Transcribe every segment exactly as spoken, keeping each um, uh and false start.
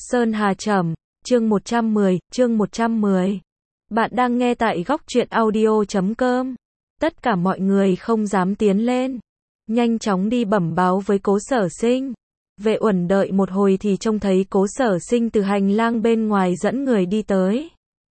Sơn Hà Trầm, chương một trăm mười, chương một trăm mười. Bạn đang nghe tại góc truyện audio chấm com. Tất cả mọi người không dám tiến lên. Nhanh chóng đi bẩm báo với Cố Sở Sinh. Vệ Uẩn đợi một hồi thì trông thấy Cố Sở Sinh từ hành lang bên ngoài dẫn người đi tới.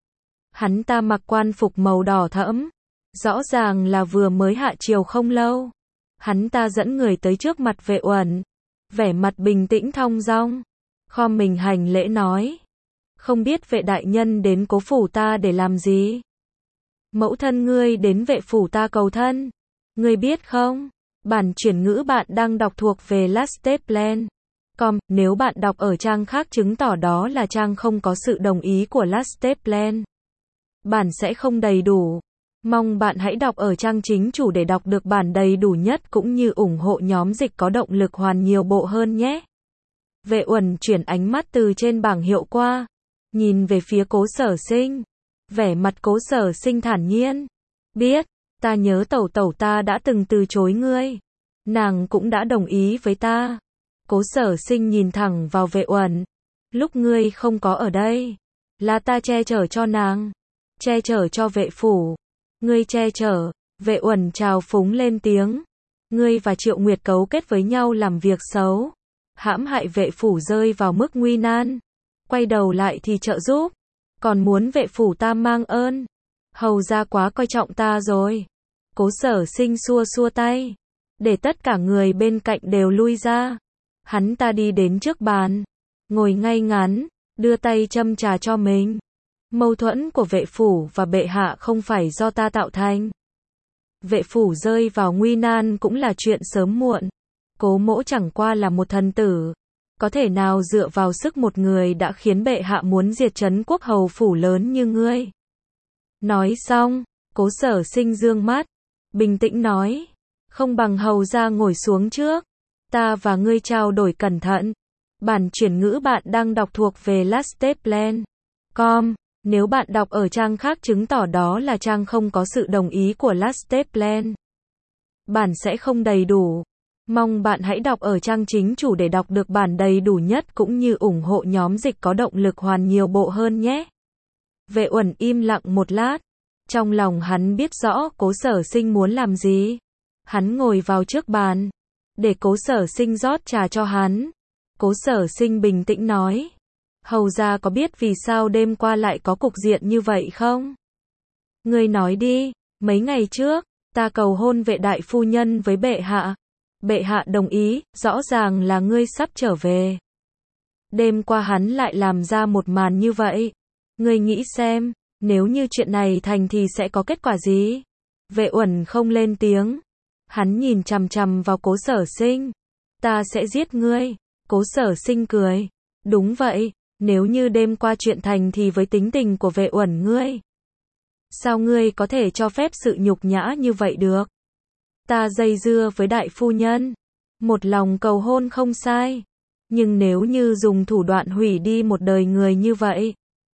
Hắn ta mặc quan phục màu đỏ thẫm. Rõ ràng là vừa mới hạ triều không lâu. Hắn ta dẫn người tới trước mặt Vệ Uẩn. Vẻ mặt bình tĩnh thong dong. Khom mình hành lễ nói. Không biết vệ đại nhân đến cố phủ ta để làm gì? Mẫu thân ngươi đến vệ phủ ta cầu thân. Ngươi biết không? Bản chuyển ngữ bạn đang đọc thuộc về last step plan. Com, nếu bạn đọc ở trang khác chứng tỏ đó là trang không có sự đồng ý của last step plan. Bản sẽ không đầy đủ. Mong bạn hãy đọc ở trang chính chủ để đọc được bản đầy đủ nhất cũng như ủng hộ nhóm dịch có động lực hoàn nhiều bộ hơn nhé. Vệ Uẩn chuyển ánh mắt từ trên bảng hiệu qua, nhìn về phía Cố Sở Sinh. Vẻ mặt Cố Sở Sinh thản nhiên. Biết, ta nhớ tẩu tẩu ta đã từng từ chối ngươi. Nàng cũng đã đồng ý với ta. Cố Sở Sinh nhìn thẳng vào Vệ Uẩn. Lúc ngươi không có ở đây, là ta che chở cho nàng. Che chở cho vệ phủ. Ngươi che chở. Vệ Uẩn trào phúng lên tiếng. Ngươi và Triệu Nguyệt cấu kết với nhau làm việc xấu. Hãm hại vệ phủ rơi vào mức nguy nan. Quay đầu lại thì trợ giúp. Còn muốn vệ phủ ta mang ơn. Hầu ra quá coi trọng ta rồi. Cố Sở Sinh xua xua tay. Để tất cả người bên cạnh đều lui ra. Hắn ta đi đến trước bàn. Ngồi ngay ngắn. Đưa tay châm trà cho mình. Mâu thuẫn của vệ phủ và bệ hạ không phải do ta tạo thành. Vệ phủ rơi vào nguy nan cũng là chuyện sớm muộn. Cố mỗ chẳng qua là một thần tử. Có thể nào dựa vào sức một người đã khiến bệ hạ muốn diệt trấn quốc hầu phủ lớn như ngươi. Nói xong, Cố Sở Sinh dương mắt. Bình tĩnh nói. Không bằng hầu ra ngồi xuống trước. Ta và ngươi trao đổi cẩn thận. Bản chuyển ngữ bạn đang đọc thuộc về last step plan. Com. Nếu bạn đọc ở trang khác chứng tỏ đó là trang không có sự đồng ý của last step plan. Bản sẽ không đầy đủ. Mong bạn hãy đọc ở trang chính chủ để đọc được bản đầy đủ nhất cũng như ủng hộ nhóm dịch có động lực hoàn nhiều bộ hơn nhé. Vệ Uẩn im lặng một lát. Trong lòng hắn biết rõ Cố Sở Sinh muốn làm gì. Hắn ngồi vào trước bàn. Để Cố Sở Sinh rót trà cho hắn. Cố Sở Sinh bình tĩnh nói. Hầu ra có biết vì sao đêm qua lại có cục diện như vậy không? Ngươi nói đi. Mấy ngày trước, ta cầu hôn vệ đại phu nhân với bệ hạ. Bệ hạ đồng ý, rõ ràng là ngươi sắp trở về. Đêm qua hắn lại làm ra một màn như vậy. Ngươi nghĩ xem, nếu như chuyện này thành thì sẽ có kết quả gì? Vệ Uẩn không lên tiếng. Hắn nhìn chằm chằm vào Cố Sở Sinh. Ta sẽ giết ngươi. Cố Sở Sinh cười. Đúng vậy, nếu như đêm qua chuyện thành thì với tính tình của Vệ Uẩn ngươi. Sao ngươi có thể cho phép sự nhục nhã như vậy được? Ta dây dưa với đại phu nhân. Một lòng cầu hôn không sai. Nhưng nếu như dùng thủ đoạn hủy đi một đời người như vậy.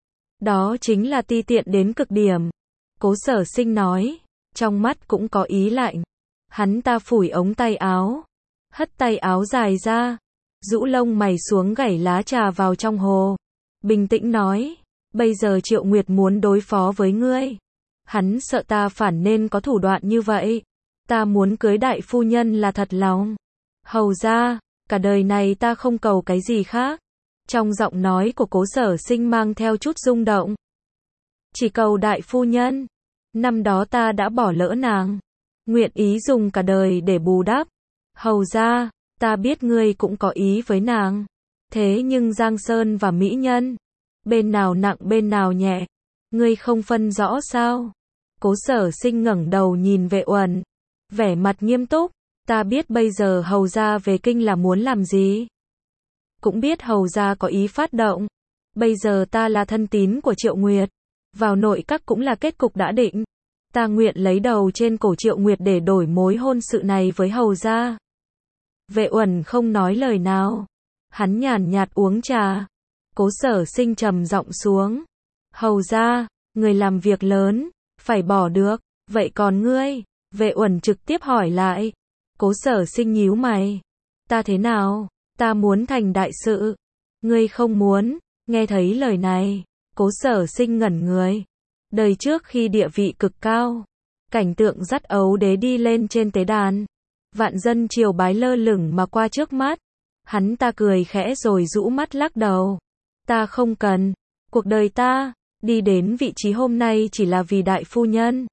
Đó chính là ti tiện đến cực điểm. Cố Sở Sinh nói. Trong mắt cũng có ý lạnh. Hắn ta phủi ống tay áo. Hất tay áo dài ra. Rũ lông mày xuống gảy lá trà vào trong hồ. Bình tĩnh nói. Bây giờ Triệu Nguyệt muốn đối phó với ngươi. Hắn sợ ta phản nên có thủ đoạn như vậy. Ta muốn cưới đại phu nhân là thật lòng. Hầu ra, cả đời này ta không cầu cái gì khác. Trong giọng nói của Cố Sở Sinh mang theo chút rung động. Chỉ cầu đại phu nhân. Năm đó ta đã bỏ lỡ nàng. Nguyện ý dùng cả đời để bù đắp. Hầu ra, ta biết ngươi cũng có ý với nàng. Thế nhưng Giang Sơn và Mỹ Nhân. Bên nào nặng bên nào nhẹ. Ngươi không phân rõ sao? Cố Sở Sinh ngẩng đầu nhìn Vệ Uẩn. Vẻ mặt nghiêm túc. Ta biết bây giờ hầu gia về kinh là muốn làm gì. Cũng biết hầu gia có ý phát động. Bây giờ ta là thân tín của Triệu Nguyệt. Vào nội các cũng là kết cục đã định. Ta nguyện lấy đầu trên cổ Triệu Nguyệt để đổi mối hôn sự này với hầu gia. Vệ Uẩn không nói lời nào. Hắn nhàn nhạt uống trà. Cố Sở Sinh trầm giọng xuống. Hầu gia, người làm việc lớn, phải bỏ được. Vậy còn ngươi? Vệ Uẩn trực tiếp hỏi lại. Cố Sở Sinh nhíu mày. Ta thế nào? Ta muốn thành đại sự. Ngươi không muốn. Nghe thấy lời này, Cố Sở Sinh ngẩn người. Đời trước khi địa vị cực cao, cảnh tượng dắt ấu đế đi lên trên tế đàn, vạn dân triều bái lơ lửng mà qua trước mắt. Hắn ta cười khẽ rồi rũ mắt lắc đầu. Ta không cần. Cuộc đời ta, đi đến vị trí hôm nay chỉ là vì đại phu nhân.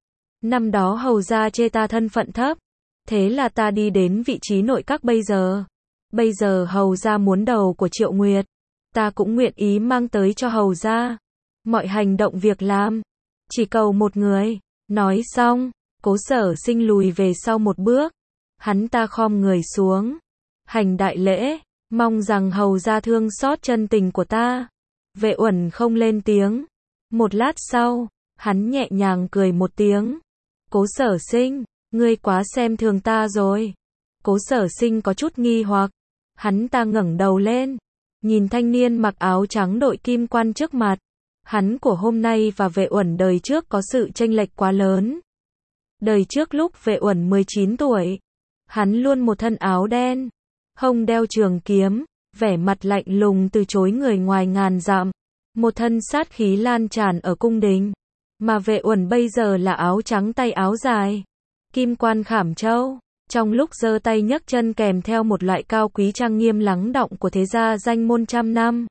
Năm đó hầu gia chê ta thân phận thấp. Thế là ta đi đến vị trí nội các bây giờ. Bây giờ hầu gia muốn đầu của Triệu Nguyệt. Ta cũng nguyện ý mang tới cho hầu gia. Mọi hành động việc làm. Chỉ cầu một người. Nói xong, Cố Sở Sinh lùi về sau một bước. Hắn ta khom người xuống. Hành đại lễ, mong rằng hầu gia thương xót chân tình của ta. Vệ Uẩn không lên tiếng. Một lát sau, hắn nhẹ nhàng cười một tiếng. Cố Sở Sinh, ngươi quá xem thường ta rồi. Cố Sở Sinh có chút nghi hoặc. Hắn ta ngẩng đầu lên, nhìn thanh niên mặc áo trắng đội kim quan trước mặt. Hắn của hôm nay và Vệ Uẩn đời trước có sự chênh lệch quá lớn. Đời trước lúc Vệ Uẩn mười chín tuổi, hắn luôn một thân áo đen, hông đeo trường kiếm, vẻ mặt lạnh lùng từ chối người ngoài ngàn dặm, một thân sát khí lan tràn ở cung đình. Mà Vệ Uẩn bây giờ là áo trắng tay áo dài, kim quan khảm châu, trong lúc giơ tay nhấc chân kèm theo một loại cao quý trang nghiêm lắng đọng của thế gia danh môn trăm năm.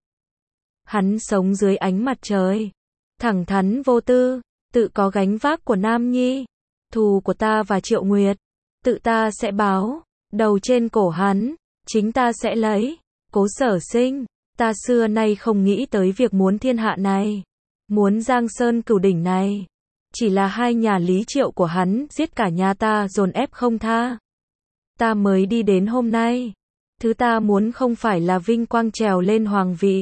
Hắn sống dưới ánh mặt trời, thẳng thắn vô tư, tự có gánh vác của nam nhi. Thù của ta và Triệu Nguyệt, tự ta sẽ báo, đầu trên cổ hắn, chính ta sẽ lấy. Cố Sở Sinh, ta xưa nay không nghĩ tới việc muốn thiên hạ này, muốn Giang Sơn Cửu Đỉnh này. Chỉ là hai nhà Lý Triệu của hắn giết cả nhà ta dồn ép không tha. Ta mới đi đến hôm nay. Thứ ta muốn không phải là vinh quang trèo lên hoàng vị.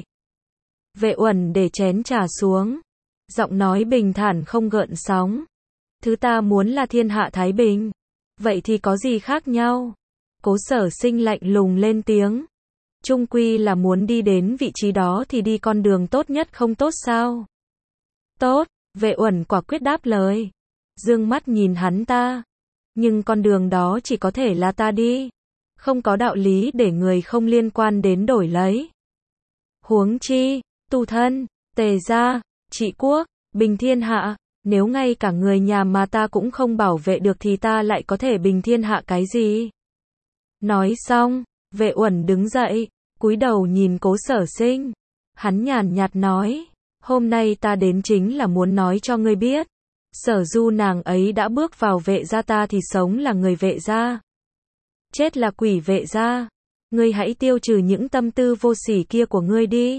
Vệ Uẩn để chén trà xuống, giọng nói bình thản không gợn sóng. Thứ ta muốn là thiên hạ thái bình. Vậy thì có gì khác nhau? Cố Sở Sinh lạnh lùng lên tiếng. Chung quy là muốn đi đến vị trí đó thì đi con đường tốt nhất không tốt sao? Tốt, Vệ Uẩn quả quyết đáp lời. Dương mắt nhìn hắn ta. Nhưng con đường đó chỉ có thể là ta đi. Không có đạo lý để người không liên quan đến đổi lấy. Huống chi, tu thân, tề gia, trị quốc, bình thiên hạ. Nếu ngay cả người nhà mà ta cũng không bảo vệ được thì ta lại có thể bình thiên hạ cái gì? Nói xong, Vệ Uẩn đứng dậy, cúi đầu nhìn Cố Sở Sinh. Hắn nhàn nhạt nói, hôm nay ta đến chính là muốn nói cho ngươi biết. Sở Du nàng ấy đã bước vào Vệ gia ta thì sống là người Vệ gia. Chết là quỷ Vệ gia. Ngươi hãy tiêu trừ những tâm tư vô sỉ kia của ngươi đi.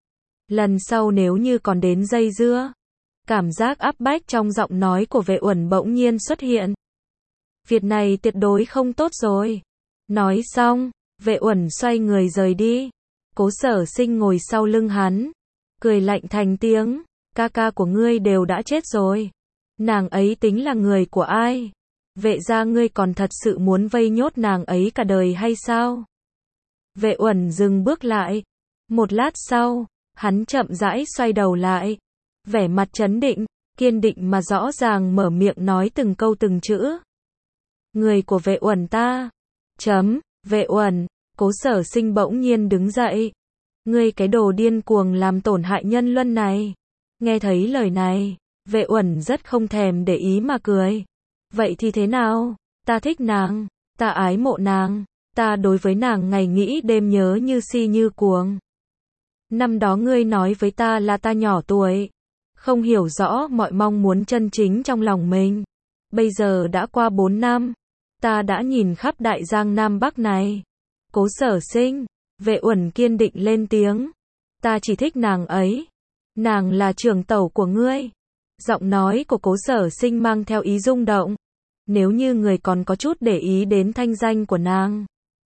Lần sau nếu như còn đến dây dưa. Cảm giác áp bách trong giọng nói của Vệ Uẩn bỗng nhiên xuất hiện. Việc này tuyệt đối không tốt rồi. Nói xong, Vệ Uẩn xoay người rời đi. Cố Sở Sinh ngồi sau lưng hắn, cười lạnh thành tiếng, ca ca của ngươi đều đã chết rồi. Nàng ấy tính là người của ai? Vệ gia ngươi còn thật sự muốn vây nhốt nàng ấy cả đời hay sao? Vệ Uẩn dừng bước lại. Một lát sau, hắn chậm rãi xoay đầu lại. Vẻ mặt trấn định, kiên định mà rõ ràng mở miệng nói từng câu từng chữ. Người của Vệ Uẩn ta. Chấm, Vệ Uẩn. Cố Sở Sinh bỗng nhiên đứng dậy. Ngươi cái đồ điên cuồng làm tổn hại nhân luân này. Nghe thấy lời này, Vệ Uẩn rất không thèm để ý mà cười. Vậy thì thế nào? Ta thích nàng, ta ái mộ nàng, ta đối với nàng ngày nghĩ đêm nhớ như si như cuồng. Năm đó ngươi nói với ta là ta nhỏ tuổi, không hiểu rõ mọi mong muốn chân chính trong lòng mình. Bây giờ đã qua bốn năm, ta đã nhìn khắp đại giang Nam Bắc này. Cố Sở Sinh, Vệ Uẩn kiên định lên tiếng. Ta chỉ thích nàng ấy. Nàng là trưởng tẩu của ngươi. Giọng nói của Cố Sở Sinh mang theo ý rung động. Nếu như người còn có chút để ý đến thanh danh của nàng,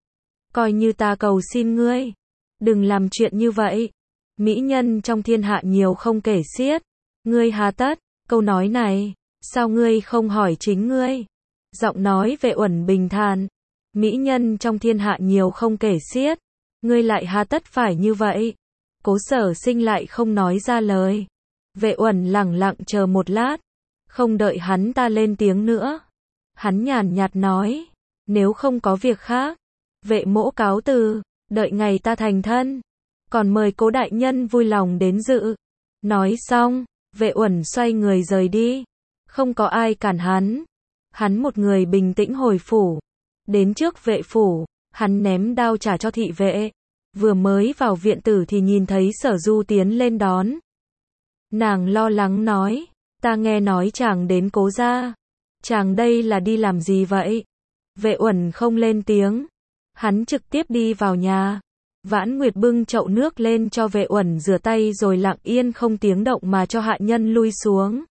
coi như ta cầu xin ngươi, đừng làm chuyện như vậy. Mỹ nhân trong thiên hạ nhiều không kể xiết. Ngươi hà tất, câu nói này, sao ngươi không hỏi chính ngươi? Giọng nói Vệ Uẩn bình thản. Mỹ nhân trong thiên hạ nhiều không kể xiết. Ngươi lại hà tất phải như vậy? Cố Sở Sinh lại không nói ra lời. Vệ Uẩn lẳng lặng chờ một lát. Không đợi hắn ta lên tiếng nữa. Hắn nhàn nhạt nói. Nếu không có việc khác, Vệ mỗ cáo từ, đợi ngày ta thành thân. còn mời Cố đại nhân vui lòng đến dự. Nói xong, Vệ Uẩn xoay người rời đi. Không có ai cản hắn. Hắn một người bình tĩnh hồi phủ. Đến trước vệ phủ, hắn ném đao trả cho thị vệ. Vừa mới vào viện tử thì nhìn thấy Sở Du tiến lên đón. Nàng lo lắng nói, ta nghe nói chàng đến Cố gia. Chàng đây là đi làm gì vậy? Vệ Uẩn không lên tiếng. Hắn trực tiếp đi vào nhà. Vãn Nguyệt bưng chậu nước lên cho Vệ Uẩn rửa tay rồi lặng yên không tiếng động mà cho hạ nhân lui xuống.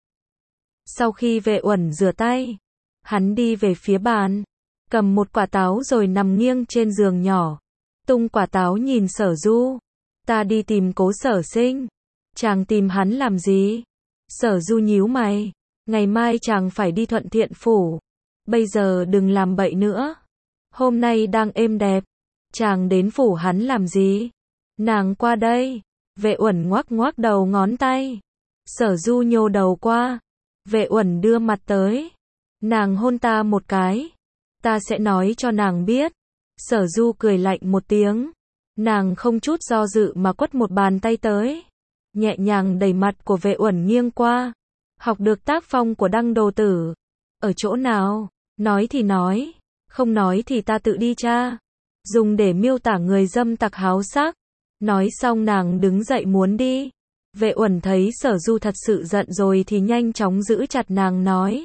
Sau khi Vệ Uẩn rửa tay, hắn đi về phía bàn, cầm một quả táo rồi nằm nghiêng trên giường nhỏ. Tung quả táo nhìn Sở Du. Ta đi tìm Cố Sở Sinh. Chàng tìm hắn làm gì? Sở Du nhíu mày. Ngày mai chàng phải đi Thuận Thiện phủ. Bây giờ đừng làm bậy nữa. Hôm nay đang êm đẹp. Chàng đến phủ hắn làm gì? Nàng qua đây. Vệ Uẩn ngoắc ngoắc đầu ngón tay. Sở Du nhô đầu qua. Vệ Uẩn đưa mặt tới. Nàng hôn ta một cái. Ta sẽ nói cho nàng biết. Sở Du cười lạnh một tiếng. Nàng không chút do dự mà quất một bàn tay tới. Nhẹ nhàng đẩy mặt của Vệ Uẩn nghiêng qua. Học được tác phong của Đăng Đồ Tử. Ở chỗ nào? Nói thì nói. Không nói thì ta tự đi tra. Dùng để miêu tả người dâm tặc háo sắc. Nói xong nàng đứng dậy muốn đi. Vệ Uẩn thấy Sở Du thật sự giận rồi thì nhanh chóng giữ chặt nàng nói.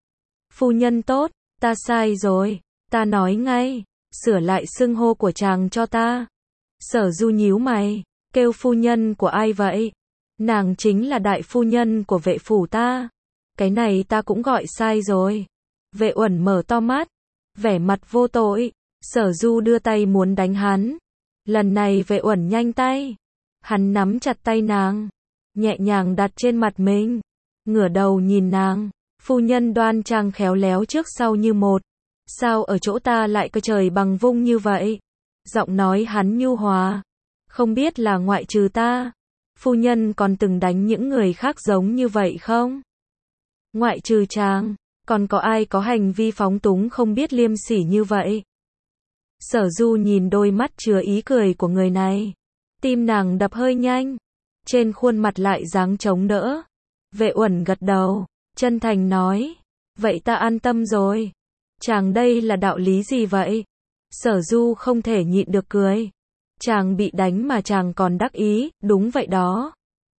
Phu nhân tốt, ta sai rồi. Ta nói ngay. Sửa lại xưng hô của chàng cho ta. Sở Du nhíu mày. Kêu phu nhân của ai vậy? Nàng chính là đại phu nhân của vệ phủ ta. Cái này ta cũng gọi sai rồi. Vệ Uẩn mở to mắt. Vẻ mặt vô tội. Sở Du đưa tay muốn đánh hắn. Lần này Vệ Uẩn nhanh tay. Hắn nắm chặt tay nàng. Nhẹ nhàng đặt trên mặt mình. Ngửa đầu nhìn nàng. Phu nhân đoan trang khéo léo trước sau như một. Sao ở chỗ ta lại có trời bằng vung như vậy? Giọng nói hắn nhu hòa. Không biết là ngoại trừ ta, phu nhân còn từng đánh những người khác giống như vậy không? Ngoại trừ chàng, còn có ai có hành vi phóng túng không biết liêm sỉ như vậy? Sở Du nhìn đôi mắt chứa ý cười của người này. Tim nàng đập hơi nhanh. Trên khuôn mặt lại dáng chống đỡ. Vệ Uẩn gật đầu, chân thành nói. Vậy ta an tâm rồi. Chàng đây là đạo lý gì vậy? Sở Du không thể nhịn được cười. Chàng bị đánh mà chàng còn đắc ý, đúng vậy đó.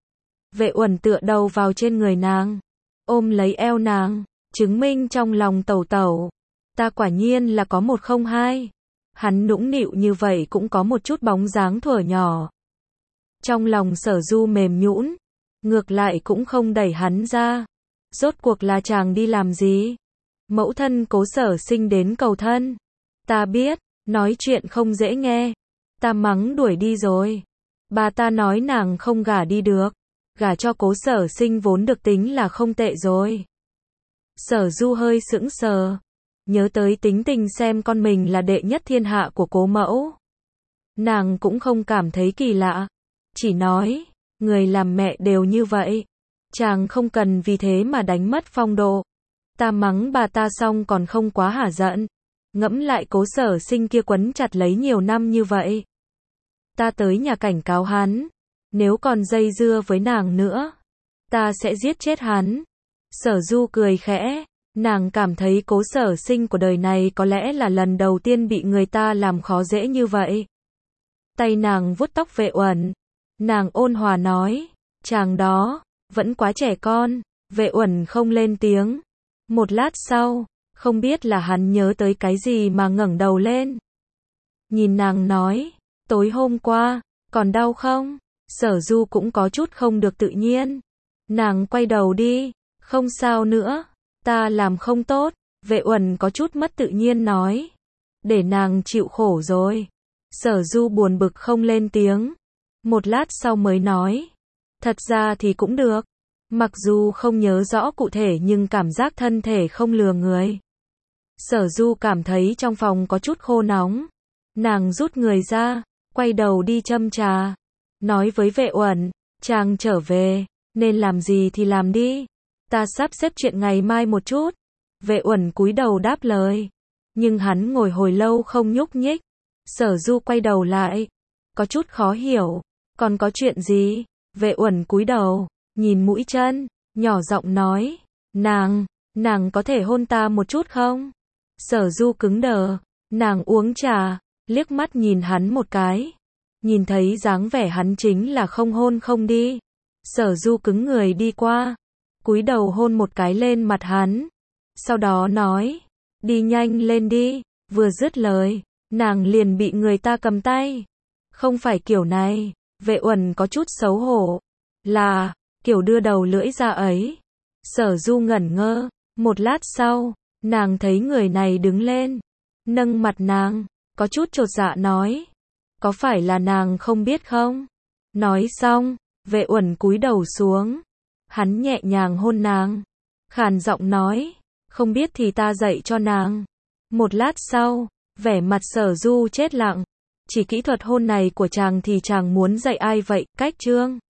Vệ Uẩn tựa đầu vào trên người nàng. Ôm lấy eo nàng. Chứng minh trong lòng tẩu tẩu. Ta quả nhiên là có một không hai. Hắn nũng nịu như vậy cũng có một chút bóng dáng thuở nhỏ. Trong lòng Sở Du mềm nhũn. Ngược lại cũng không đẩy hắn ra. Rốt cuộc là chàng đi làm gì? Mẫu thân Cố Sở Sinh đến cầu thân. Ta biết, nói chuyện không dễ nghe. Ta mắng đuổi đi rồi. Bà ta nói nàng không gả đi được. Gả cho Cố Sở Sinh vốn được tính là không tệ rồi. Sở Du hơi sững sờ. Nhớ tới tính tình xem con mình là đệ nhất thiên hạ của Cố mẫu. Nàng cũng không cảm thấy kỳ lạ. Chỉ nói, người làm mẹ đều như vậy. Chàng không cần vì thế mà đánh mất phong độ. Ta mắng bà ta xong còn không quá hả giận. Ngẫm lại Cố Sở Sinh kia quấn chặt lấy nhiều năm như vậy. Ta tới nhà cảnh cáo hắn. Nếu còn dây dưa với nàng nữa, ta sẽ giết chết hắn. Sở Du cười khẽ. Nàng cảm thấy Cố Sở Sinh của đời này có lẽ là lần đầu tiên bị người ta làm khó dễ như vậy. Tay nàng vuốt tóc Vệ Uẩn. Nàng ôn hòa nói. Chàng đó, vẫn quá trẻ con. Vệ Uẩn không lên tiếng. Một lát sau, không biết là hắn nhớ tới cái gì mà ngẩng đầu lên. Nhìn nàng nói. Tối hôm qua, còn đau không? Sở Du cũng có chút không được tự nhiên. Nàng quay đầu đi. Không sao nữa. Ta làm không tốt. Vệ Uẩn có chút mất tự nhiên nói. Để nàng chịu khổ rồi. Sở Du buồn bực không lên tiếng. Một lát sau mới nói. Thật ra thì cũng được. Mặc dù không nhớ rõ cụ thể nhưng cảm giác thân thể không lừa người. Sở Du cảm thấy trong phòng có chút khô nóng. Nàng rút người ra. Quay đầu đi châm trà. Nói với Vệ Uẩn. Chàng trở về. Nên làm gì thì làm đi. Ta sắp xếp chuyện ngày mai một chút. Vệ Uẩn cúi đầu đáp lời. Nhưng hắn ngồi hồi lâu không nhúc nhích. Sở Du quay đầu lại. Có chút khó hiểu. Còn có chuyện gì? Vệ Uẩn cúi đầu, nhìn mũi chân, nhỏ giọng nói, nàng, nàng có thể hôn ta một chút không? Sở Du cứng đờ, nàng uống trà, liếc mắt nhìn hắn một cái. Nhìn thấy dáng vẻ hắn chính là không hôn không đi. Sở Du cứng người đi qua, cúi đầu hôn một cái lên mặt hắn. Sau đó nói, đi nhanh lên đi, vừa dứt lời, nàng liền bị người ta cầm tay. Không phải kiểu này, Vệ Uẩn có chút xấu hổ, là, kiểu đưa đầu lưỡi ra ấy. Sở Du ngẩn ngơ, một lát sau, nàng thấy người này đứng lên, nâng mặt nàng, có chút chột dạ nói, có phải là nàng không biết không? Nói xong, Vệ Uẩn cúi đầu xuống, hắn nhẹ nhàng hôn nàng, khàn giọng nói, không biết thì ta dạy cho nàng. Một lát sau, vẻ mặt Sở Du chết lặng, chỉ kỹ thuật hôn này của chàng thì chàng muốn dạy ai vậy? Cách chương